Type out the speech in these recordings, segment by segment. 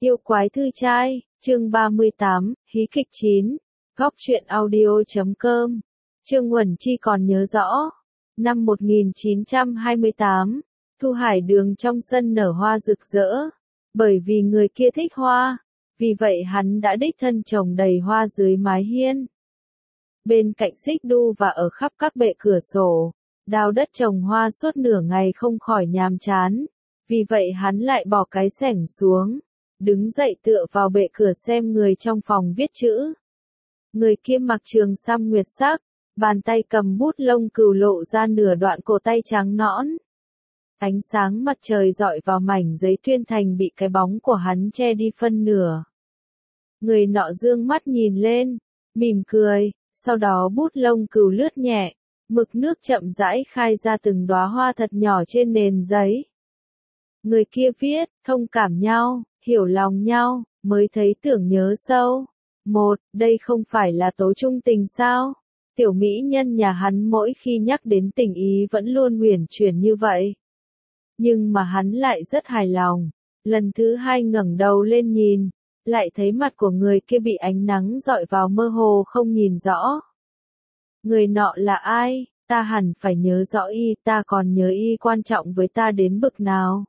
Yêu quái thư trai, chương 38, hí kịch 9, góc truyện audio.com. Trương Uẩn Chi còn nhớ rõ, năm 1928, Thu Hải Đường trong sân nở hoa rực rỡ, bởi vì người kia thích hoa, vì vậy hắn đã đích thân trồng đầy hoa dưới mái hiên. Bên cạnh xích đu và ở khắp các bệ cửa sổ, đào đất trồng hoa suốt nửa ngày không khỏi nhàm chán, vì vậy hắn lại bỏ cái xẻng xuống, đứng dậy tựa vào bệ cửa xem người trong phòng viết chữ. Người kia mặc trường sam nguyệt sắc, bàn tay cầm bút lông cừu lộ ra nửa đoạn cổ tay trắng nõn. Ánh sáng mặt trời dọi vào mảnh giấy tuyên thành bị cái bóng của hắn che đi phân nửa. Người nọ dương mắt nhìn lên, mỉm cười, sau đó bút lông cừu lướt nhẹ, mực nước chậm rãi khai ra từng đóa hoa thật nhỏ trên nền giấy. Người kia viết, thông cảm nhau, hiểu lòng nhau, mới thấy tưởng nhớ sâu. Đây không phải là tố trung tình sao? Tiểu mỹ nhân nhà hắn mỗi khi nhắc đến tình ý vẫn luôn uyển chuyển như vậy. Nhưng mà hắn lại rất hài lòng. Lần thứ hai ngẩng đầu lên nhìn, lại thấy mặt của người kia bị ánh nắng dọi vào mơ hồ không nhìn rõ. Người nọ là ai? Ta hẳn phải nhớ rõ y, ta còn nhớ y quan trọng với ta đến bực nào.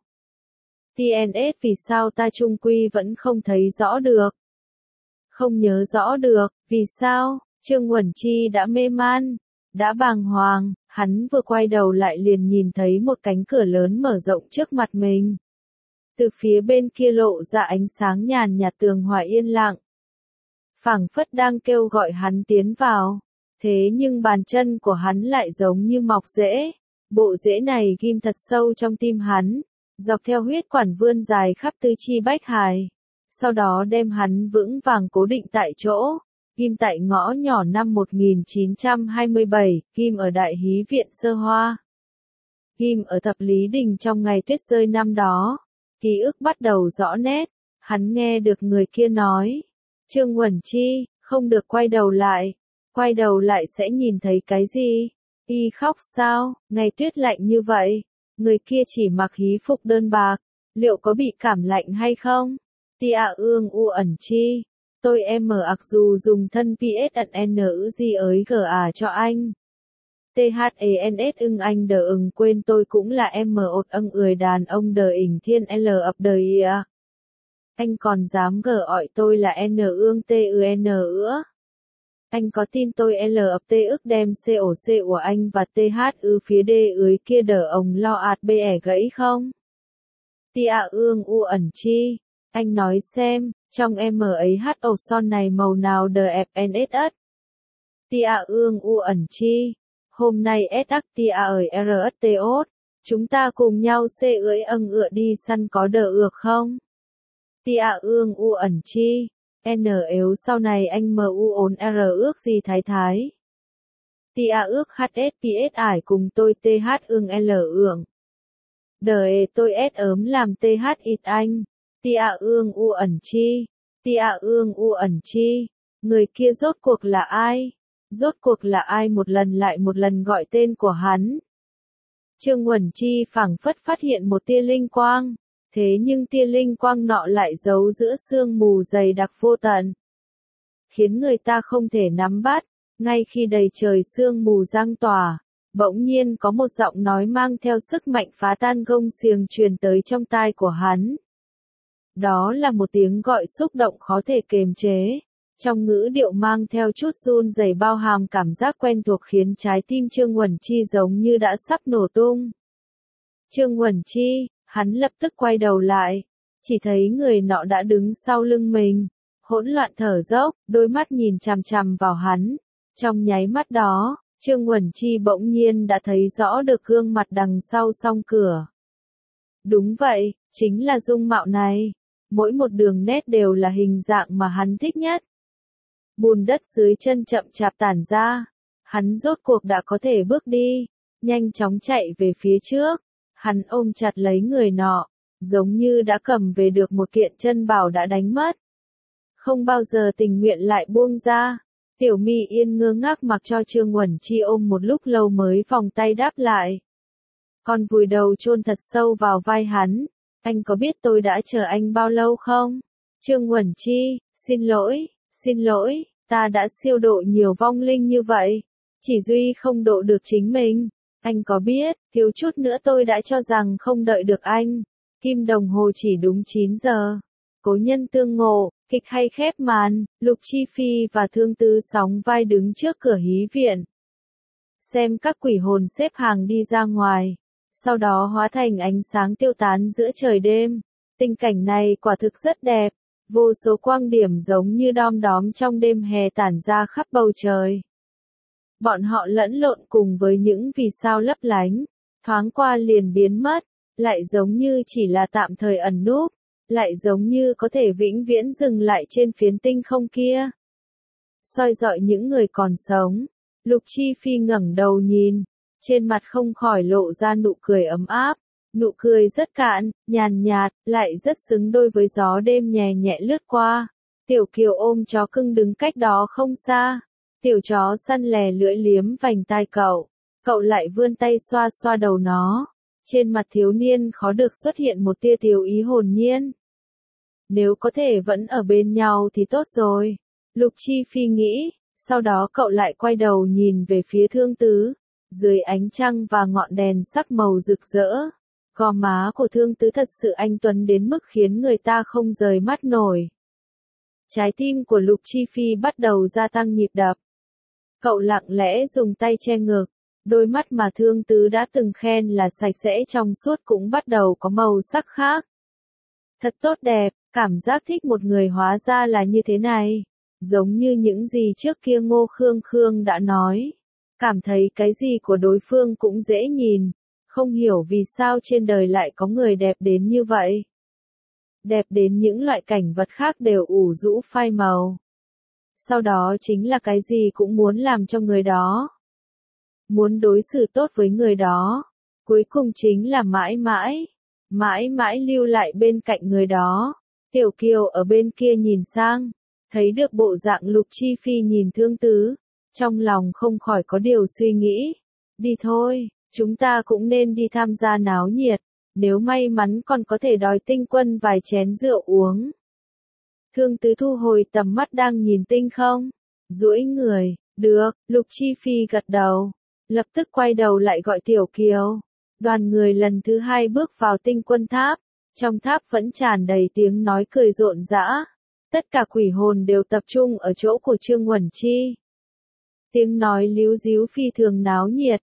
TNS vì sao ta chung quy vẫn không thấy rõ được? Không nhớ rõ được, vì sao? Trương Uẩn Chi đã mê man, đã bàng hoàng, hắn vừa quay đầu lại liền nhìn thấy một cánh cửa lớn mở rộng trước mặt mình. Từ phía bên kia lộ ra ánh sáng nhàn nhạt, tường hòa yên lặng. Phảng phất đang kêu gọi hắn tiến vào, thế nhưng bàn chân của hắn lại giống như mọc rễ. Bộ rễ này ghim thật sâu trong tim hắn, dọc theo huyết quản vươn dài khắp tứ chi bách hài. Sau đó đem hắn vững vàng cố định tại chỗ, ghim tại ngõ nhỏ năm 1927, ghim ở Đại Hí Viện Sơ Hoa. Ghim ở Thập Lý Đình trong ngày tuyết rơi năm đó, ký ức bắt đầu rõ nét, hắn nghe được người kia nói. Trương Uẩn Chi, không được quay đầu lại sẽ nhìn thấy cái gì? Y khóc sao, ngày tuyết lạnh như vậy, người kia chỉ mặc hí phục đơn bạc, liệu có bị cảm lạnh hay không? Tia ương u ẩn chi, tôi em mặc dù dùng thân PSN gì ấy GA cho anh. THANS ưng anh đờ ưng quên tôi cũng là em ột ưng người đàn ông đờ ỉnh thiên L ập đời ia. Anh còn dám gờ ọi tôi là N ương T N nữa. Anh có tin tôi L ập T ức đem COC của anh và TH ư phía D ưới kia đờ ông lo ạt bẻ gãy không? Tia ương u ẩn chi, anh nói xem, trong em ấy hát ổ son này màu nào đờ ẹp NSS? Tia ương u ẩn chi, hôm nay SX tia ơi RSTOT, chúng ta cùng nhau ưỡi âng ựa đi săn có đờ ược không? Tia ương u ẩn chi, N yếu sau này anh MU ốn R ước gì thái. Tia ước HSPS ải cùng tôi TH ương L ưởng. Đời tôi S ớm làm TH ít anh. Tia ương u ẩn chi. Tia ương u ẩn chi. Người kia rốt cuộc là ai? Rốt cuộc là ai một lần lại một lần gọi tên của hắn? Trương Uẩn Chi phảng phất phát hiện một tia linh quang. Thế nhưng tia linh quang nọ lại giấu giữa sương mù dày đặc vô tận, khiến người ta không thể nắm bắt. Ngay khi đầy trời sương mù giăng tỏa, bỗng nhiên có một giọng nói mang theo sức mạnh phá tan gông xiềng truyền tới trong tai của hắn. Đó là một tiếng gọi xúc động khó thể kiềm chế, trong ngữ điệu mang theo chút run rẩy bao hàm cảm giác quen thuộc khiến trái tim Trương Uẩn Chi giống như đã sắp nổ tung. Trương Uẩn Chi, hắn lập tức quay đầu lại, chỉ thấy người nọ đã đứng sau lưng mình, hỗn loạn thở dốc, đôi mắt nhìn chằm chằm vào hắn. Trong nháy mắt đó, Trương Uẩn Chi bỗng nhiên đã thấy rõ được gương mặt đằng sau song cửa. Đúng vậy, chính là dung mạo này. Mỗi một đường nét đều là hình dạng mà hắn thích nhất. Bùn đất dưới chân chậm chạp tản ra. Hắn rốt cuộc đã có thể bước đi, nhanh chóng chạy về phía trước. Hắn ôm chặt lấy người nọ, giống như đã cầm về được một kiện chân bảo đã đánh mất. Không bao giờ tình nguyện lại buông ra. Tiểu Mi Yên ngơ ngác mặc cho Trương Uẩn Chi ôm một lúc lâu mới vòng tay đáp lại. Con vùi đầu chôn thật sâu vào vai hắn. Anh có biết tôi đã chờ anh bao lâu không? Trương Uẩn Chi, xin lỗi, ta đã siêu độ nhiều vong linh như vậy. Chỉ duy không độ được chính mình. Anh có biết, thiếu chút nữa tôi đã cho rằng không đợi được anh. Kim đồng hồ chỉ đúng 9 giờ. Cố nhân tương ngộ, kịch hay khép màn, Lục Chi Phi và Thương Tứ sóng vai đứng trước cửa hí viện. Xem các quỷ hồn xếp hàng đi ra ngoài. Sau đó hóa thành ánh sáng tiêu tán giữa trời đêm. Tình cảnh này quả thực rất đẹp. Vô số quang điểm giống như đom đóm trong đêm hè tản ra khắp bầu trời. Bọn họ lẫn lộn cùng với những vì sao lấp lánh, thoáng qua liền biến mất, lại giống như chỉ là tạm thời ẩn núp, lại giống như có thể vĩnh viễn dừng lại trên phiến tinh không kia. Soi dọi những người còn sống, Lục Chi Phi ngẩng đầu nhìn, trên mặt không khỏi lộ ra nụ cười ấm áp, nụ cười rất cạn, nhàn nhạt, lại rất xứng đôi với gió đêm nhẹ nhẹ lướt qua. Tiểu Kiều ôm chó cưng đứng cách đó không xa. Tiểu chó săn lè lưỡi liếm vành tai cậu lại vươn tay xoa xoa đầu nó. Trên mặt thiếu niên khó được xuất hiện một tia tiểu ý hồn nhiên. Nếu có thể vẫn ở bên nhau thì tốt rồi. Lục Chi Phi nghĩ, sau đó cậu lại quay đầu nhìn về phía Thương Tứ. Dưới ánh trăng và ngọn đèn sắc màu rực rỡ, gò má của Thương Tứ thật sự anh tuấn đến mức khiến người ta không rời mắt nổi. Trái tim của Lục Chi Phi bắt đầu gia tăng nhịp đập. Cậu lặng lẽ dùng tay che ngực, đôi mắt mà Thương Tứ đã từng khen là sạch sẽ trong suốt cũng bắt đầu có màu sắc khác. Thật tốt đẹp, cảm giác thích một người hóa ra là như thế này. Giống như những gì trước kia Ngô Khương Khương đã nói. Cảm thấy cái gì của đối phương cũng dễ nhìn, không hiểu vì sao trên đời lại có người đẹp đến như vậy. Đẹp đến những loại cảnh vật khác đều ủ rũ phai màu. Sau đó chính là cái gì cũng muốn làm cho người đó. Muốn đối xử tốt với người đó. Cuối cùng chính là mãi mãi lưu lại bên cạnh người đó. Tiểu Kiều ở bên kia nhìn sang, thấy được bộ dạng Lục Chi Phi nhìn Thương Tứ, trong lòng không khỏi có điều suy nghĩ. Đi thôi, chúng ta cũng nên đi tham gia náo nhiệt, nếu may mắn còn có thể đòi Tinh Quân vài chén rượu uống. Thương Tứ thu hồi tầm mắt đang nhìn tinh không, duỗi người, được, Lục Chi Phi gật đầu, lập tức quay đầu lại gọi Tiểu Kiều. Đoàn người lần thứ hai bước vào Tinh Quân tháp, trong tháp vẫn tràn đầy tiếng nói cười rộn rã. Tất cả quỷ hồn đều tập trung ở chỗ của Trương Uẩn Chi. Tiếng nói líu díu phi thường náo nhiệt,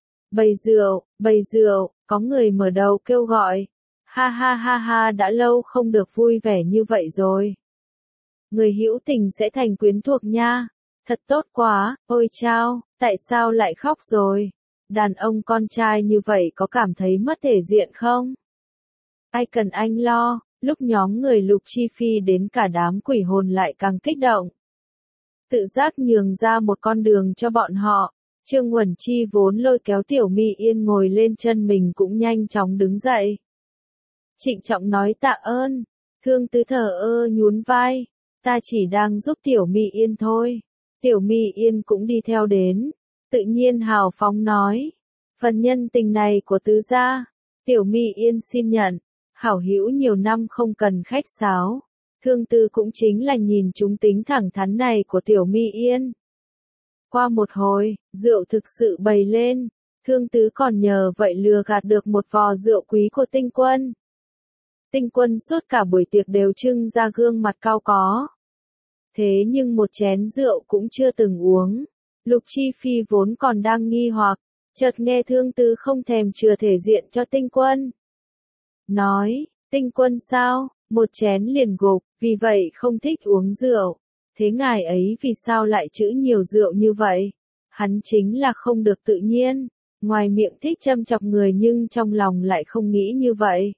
bày rượu, có người mở đầu kêu gọi. Ha ha ha ha, đã lâu không được vui vẻ như vậy rồi. Người hữu tình sẽ thành quyến thuộc nha. Thật tốt quá, ôi chao, tại sao lại khóc rồi? Đàn ông con trai như vậy có cảm thấy mất thể diện không? Ai cần anh lo, lúc nhóm người Lục Chi Phi đến cả đám quỷ hồn lại càng kích động. Tự giác nhường ra một con đường cho bọn họ, Trương Uẩn Chi vốn lôi kéo Tiểu Mi Yên ngồi lên chân mình cũng nhanh chóng đứng dậy. Trịnh trọng nói tạ ơn, Thương Tứ thờ ơ nhún vai, ta chỉ đang giúp Tiểu Mi Yên thôi. Tiểu Mi Yên cũng đi theo đến, tự nhiên hào phóng nói, phần nhân tình này của tứ gia, Tiểu Mi Yên xin nhận, hảo hữu nhiều năm không cần khách sáo. Thương Tứ cũng chính là nhìn chúng tính thẳng thắn này của Tiểu Mi Yên. Qua một hồi, rượu thực sự bày lên, Thương Tứ còn nhờ vậy lừa gạt được một vò rượu quý của Tinh Quân. Tinh Quân suốt cả buổi tiệc đều trưng ra gương mặt cao có. Thế nhưng một chén rượu cũng chưa từng uống. Lục Chi Phi vốn còn đang nghi hoặc, chợt nghe Thương Tứ không thèm chừa thể diện cho Tinh Quân. Nói, Tinh Quân sao, một chén liền gục, vì vậy không thích uống rượu. Thế ngài ấy vì sao lại trữ nhiều rượu như vậy? Hắn chính là không được tự nhiên, ngoài miệng thích châm chọc người nhưng trong lòng lại không nghĩ như vậy.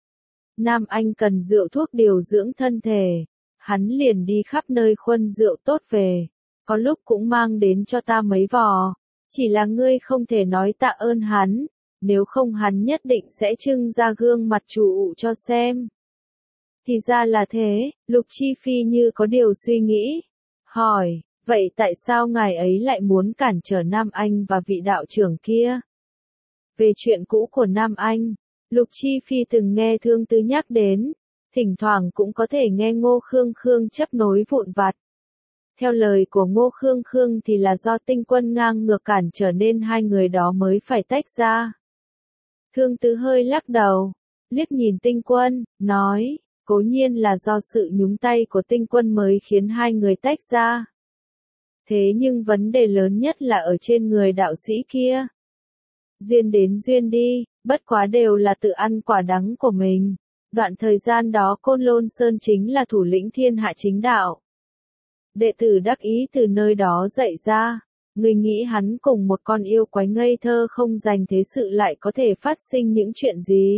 Nam Anh cần rượu thuốc điều dưỡng thân thể, hắn liền đi khắp nơi khuân rượu tốt về, có lúc cũng mang đến cho ta mấy vò, chỉ là ngươi không thể nói tạ ơn hắn, nếu không hắn nhất định sẽ trưng ra gương mặt chủ cho xem. Thì ra là thế, Lục Chi Phi như có điều suy nghĩ, hỏi, vậy tại sao ngài ấy lại muốn cản trở Nam Anh và vị đạo trưởng kia? Về chuyện cũ của Nam Anh, Lục Chi Phi từng nghe Thương Tứ nhắc đến, Thỉnh thoảng cũng có thể nghe Ngô Khương Khương chấp nối vụn vặt. Theo lời của Ngô Khương Khương thì là do Tinh Quân ngang ngược cản trở nên hai người đó mới phải tách ra. Thương Tứ hơi lắc đầu, liếc nhìn Tinh Quân, nói, cố nhiên là do sự nhúng tay của Tinh Quân mới khiến hai người tách ra. Thế nhưng vấn đề lớn nhất là ở trên người đạo sĩ kia. Duyên đến duyên đi, bất quá đều là tự ăn quả đắng của mình. Đoạn thời gian đó Côn Lôn Sơn chính là thủ lĩnh thiên hạ chính đạo. Đệ tử đắc ý từ nơi đó dậy ra, người nghĩ hắn cùng một con yêu quái ngây thơ không dành thế sự lại có thể phát sinh những chuyện gì.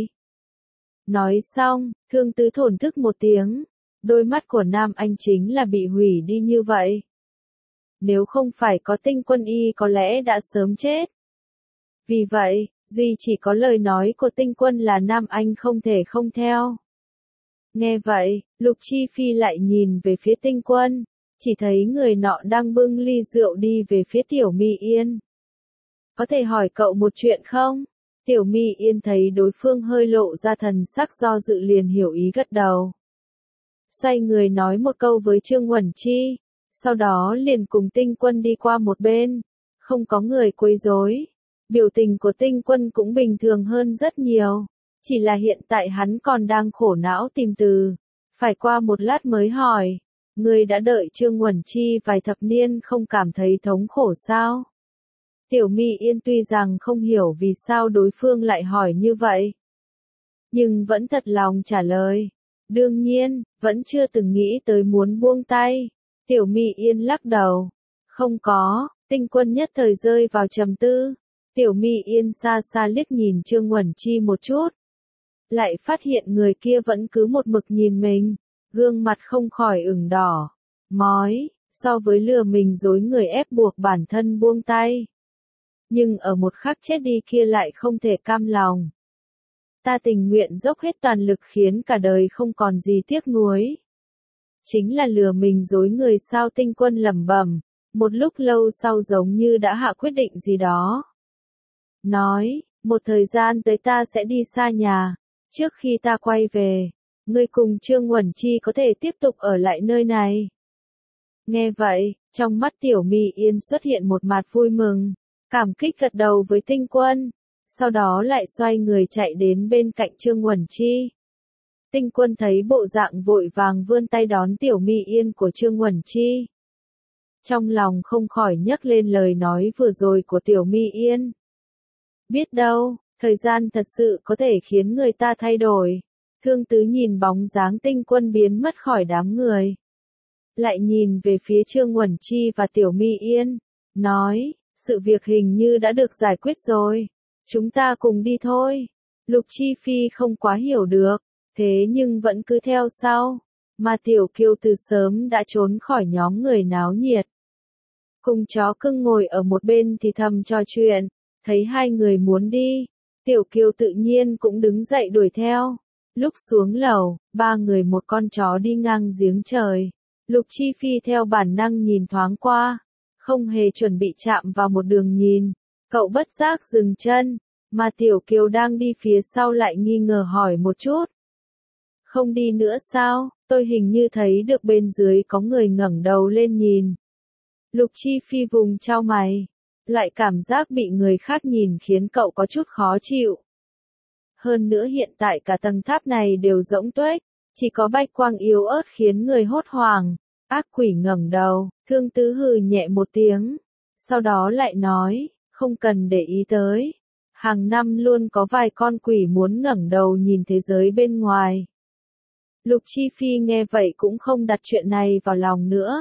Nói xong, Thương Tứ thổn thức một tiếng, đôi mắt của Nam Anh chính là bị hủy đi như vậy. Nếu không phải có Tinh Quân y có lẽ đã sớm chết. Vì vậy, duy chỉ có lời nói của Tinh Quân là Nam Anh không thể không theo. Nghe vậy, Lục Chi Phi lại nhìn về phía Tinh Quân, chỉ thấy người nọ đang bưng ly rượu đi về phía Tiểu Mi Yên. Có thể hỏi cậu một chuyện không? Tiểu Mi Yên thấy đối phương hơi lộ ra thần sắc do dự liền hiểu ý gật đầu. Xoay người nói một câu với Trương Uẩn Chi, sau đó liền cùng Tinh Quân đi qua một bên, không có người quấy rối. Biểu tình của Tinh Quân cũng bình thường hơn rất nhiều, chỉ là hiện tại hắn còn đang khổ não tìm từ, phải qua một lát mới hỏi, người đã đợi Trương Uẩn Chi vài thập niên không cảm thấy thống khổ sao? Tiểu Mi Yên tuy rằng không hiểu vì sao đối phương lại hỏi như vậy, nhưng vẫn thật lòng trả lời, đương nhiên, vẫn chưa từng nghĩ tới muốn buông tay. Tiểu Mi Yên lắc đầu, không có. Tinh Quân nhất thời rơi vào trầm tư. Tiểu Mi Yên xa xa liếc nhìn Trương Uẩn Chi một chút, lại phát hiện người kia vẫn cứ một mực nhìn mình, gương mặt không khỏi ửng đỏ, mói, so với lừa mình dối người ép buộc bản thân buông tay. Nhưng ở một khắc chết đi kia lại không thể cam lòng. Ta tình nguyện dốc hết toàn lực khiến cả đời không còn gì tiếc nuối. Chính là lừa mình dối người sao? Tinh Quân lẩm bẩm, một lúc lâu sau giống như đã hạ quyết định gì đó. Nói, một thời gian tới ta sẽ đi xa nhà, trước khi ta quay về, ngươi cùng Trương Uẩn Chi có thể tiếp tục ở lại nơi này. Nghe vậy, trong mắt Tiểu Mi Yên xuất hiện một mặt vui mừng, cảm kích gật đầu với Tinh Quân, sau đó lại xoay người chạy đến bên cạnh Trương Uẩn Chi. Tinh Quân thấy bộ dạng vội vàng vươn tay đón Tiểu Mi Yên của Trương Uẩn Chi. Trong lòng không khỏi nhắc lên lời nói vừa rồi của Tiểu Mi Yên. Biết đâu, thời gian thật sự có thể khiến người ta thay đổi. Thương Tứ nhìn bóng dáng Tinh Quân biến mất khỏi đám người, lại nhìn về phía Trương Uẩn Chi và Tiểu Mi Yên, nói, sự việc hình như đã được giải quyết rồi, chúng ta cùng đi thôi. Lục Chi Phi không quá hiểu được, thế nhưng vẫn cứ theo sau, mà Tiểu Kiều từ sớm đã trốn khỏi nhóm người náo nhiệt. Cùng chó cưng ngồi ở một bên thì thầm trò chuyện, thấy hai người muốn đi, Tiểu Kiều tự nhiên cũng đứng dậy đuổi theo. Lúc xuống lầu, ba người một con chó đi ngang giếng trời. Lục Chi Phi theo bản năng nhìn thoáng qua, không hề chuẩn bị chạm vào một đường nhìn, cậu bất giác dừng chân, mà Tiểu Kiều đang đi phía sau lại nghi ngờ hỏi một chút. Không đi nữa sao? Tôi hình như thấy được bên dưới có người ngẩng đầu lên nhìn. Lục Chi Phi vùng chau mày, lại cảm giác bị người khác nhìn khiến cậu có chút khó chịu. Hơn nữa hiện tại cả tầng tháp này đều rỗng tuếch, chỉ có bạch quang yếu ớt khiến người hốt hoảng. Ác quỷ ngẩng đầu, Thương Tứ hừ nhẹ một tiếng, sau đó lại nói, không cần để ý tới. Hàng năm luôn có vài con quỷ muốn ngẩng đầu nhìn thế giới bên ngoài. Lục Chi Phi nghe vậy cũng không đặt chuyện này vào lòng nữa.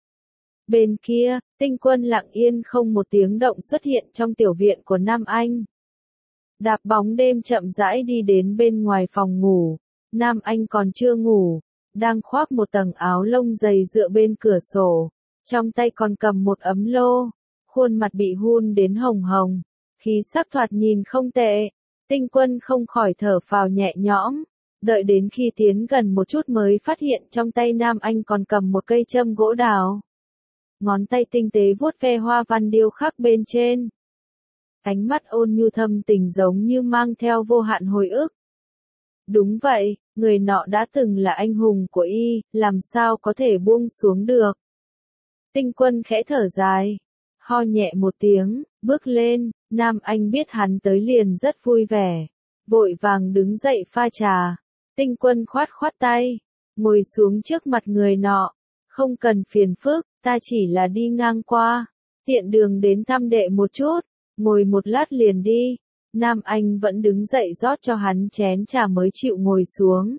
Bên kia, Tinh Quân lặng yên không một tiếng động xuất hiện trong tiểu viện của Nam Anh. Đạp bóng đêm chậm rãi đi đến bên ngoài phòng ngủ, Nam Anh còn chưa ngủ, đang khoác một tầng áo lông dày dựa bên cửa sổ, trong tay còn cầm một ấm lô, khuôn mặt bị hun đến hồng hồng, khí sắc thoạt nhìn không tệ. Tinh Quân không khỏi thở phào nhẹ nhõm, đợi đến khi tiến gần một chút mới phát hiện trong tay Nam Anh còn cầm một cây châm gỗ đào. Ngón tay tinh tế vuốt ve hoa văn điêu khắc bên trên. Ánh mắt ôn nhu thâm tình giống như mang theo vô hạn hồi ức. Đúng vậy, người nọ đã từng là anh hùng của y, làm sao có thể buông xuống được. Tinh Quân khẽ thở dài, ho nhẹ một tiếng, bước lên, Nam Anh biết hắn tới liền rất vui vẻ, vội vàng đứng dậy pha trà. Tinh Quân khoát khoát tay, ngồi xuống trước mặt người nọ, không cần phiền phức, ta chỉ là đi ngang qua, tiện đường đến thăm đệ một chút, ngồi một lát liền đi. Nam Anh vẫn đứng dậy rót cho hắn chén trà mới chịu ngồi xuống.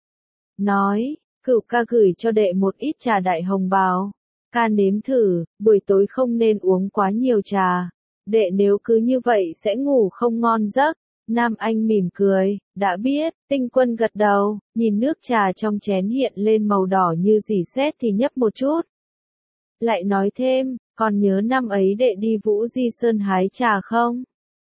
Nói, Cửu ca gửi cho đệ một ít trà đại hồng bào. Ca nếm thử, buổi tối không nên uống quá nhiều trà. Đệ nếu cứ như vậy sẽ ngủ không ngon giấc. Nam Anh mỉm cười, đã biết. Tinh Quân gật đầu, nhìn nước trà trong chén hiện lên màu đỏ như dì xét thì nhấp một chút. Lại nói thêm, còn nhớ năm ấy đệ đi Vũ Di Sơn hái trà không?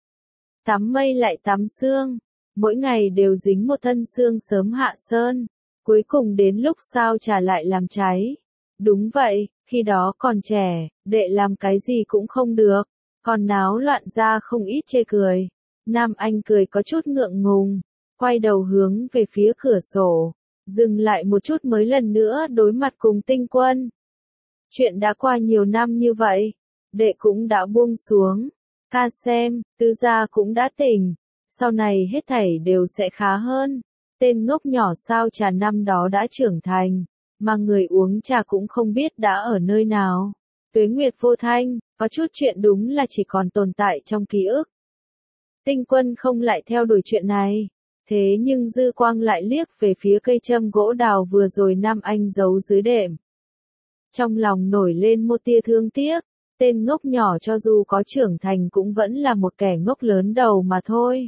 Tắm mây lại tắm sương, mỗi ngày đều dính một thân sương sớm hạ sơn, cuối cùng đến lúc sao trà lại làm cháy. Đúng vậy, khi đó còn trẻ, đệ làm cái gì cũng không được, còn náo loạn ra không ít chê cười. Nam Anh cười có chút ngượng ngùng, quay đầu hướng về phía cửa sổ, dừng lại một chút mới lần nữa đối mặt cùng Tinh Quân. Chuyện đã qua nhiều năm như vậy, đệ cũng đã buông xuống. Ca xem, tứ gia cũng đã tỉnh, sau này hết thảy đều sẽ khá hơn. Tên ngốc nhỏ sao trà năm đó đã trưởng thành, mà người uống trà cũng không biết đã ở nơi nào. Tuế nguyệt vô thanh, có chút chuyện đúng là chỉ còn tồn tại trong ký ức. Tinh Quân không lại theo đuổi chuyện này, thế nhưng dư quang lại liếc về phía cây châm gỗ đào vừa rồi Nam Anh giấu dưới đệm. Trong lòng nổi lên một tia thương tiếc. Tên ngốc nhỏ cho dù có trưởng thành cũng vẫn là một kẻ ngốc lớn đầu mà thôi.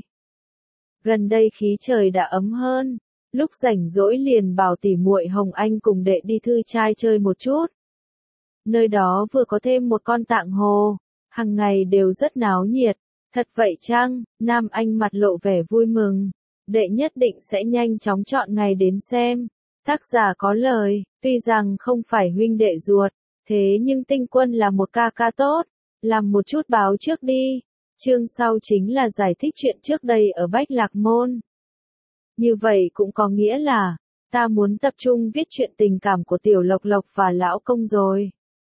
Gần đây khí trời đã ấm hơn, lúc rảnh rỗi liền bảo tỉ muội Hồng Anh cùng đệ đi thư trai chơi một chút. Nơi đó vừa có thêm một con tạng hồ, hàng ngày đều rất náo nhiệt. Thật vậy chăng? Nam Anh mặt lộ vẻ vui mừng, đệ nhất định sẽ nhanh chóng chọn ngày đến xem. Tác giả có lời, tuy rằng không phải huynh đệ ruột, thế nhưng Tinh Quân là một ca ca tốt, làm một chút báo trước đi. Chương sau chính là giải thích chuyện trước đây ở Bách Lạc Môn. Như vậy cũng có nghĩa là, ta muốn tập trung viết chuyện tình cảm của Tiểu Lộc Lộc và Lão Công rồi.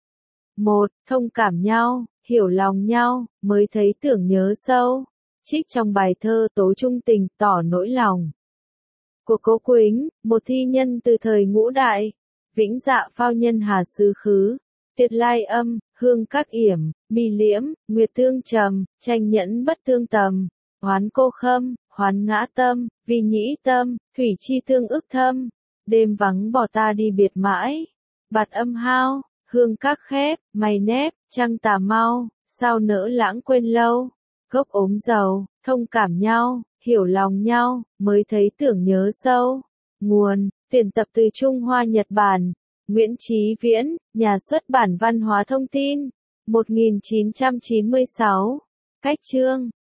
1. Thông cảm nhau, hiểu lòng nhau, mới thấy tưởng nhớ sâu. Trích trong bài thơ Tố Trung Tình, tỏ nỗi lòng. Của Cố Quýnh, một thi nhân từ thời Ngũ Đại. Vĩnh dạ phao nhân hà xứ khứ. Tuyệt lai âm, hương các yểm, mi liễm, nguyệt thương trầm, tranh nhẫn bất thương tầm. Hoán cô khâm, hoán ngã tâm, vì nhĩ tâm, thủy chi tương ức thâm. Đêm vắng bỏ ta đi biệt mãi. Bạt âm hao, hương các khép, mày nép, trăng tà mau, sao nỡ lãng quên lâu. Gốc ốm dầu, thông cảm nhau, hiểu lòng nhau, mới thấy tưởng nhớ sâu. Nguồn, tuyển tập từ Trung Hoa Nhật Bản. Nguyễn Chí Viễn, Nhà xuất bản Văn hóa Thông tin. 1996. Cách chương.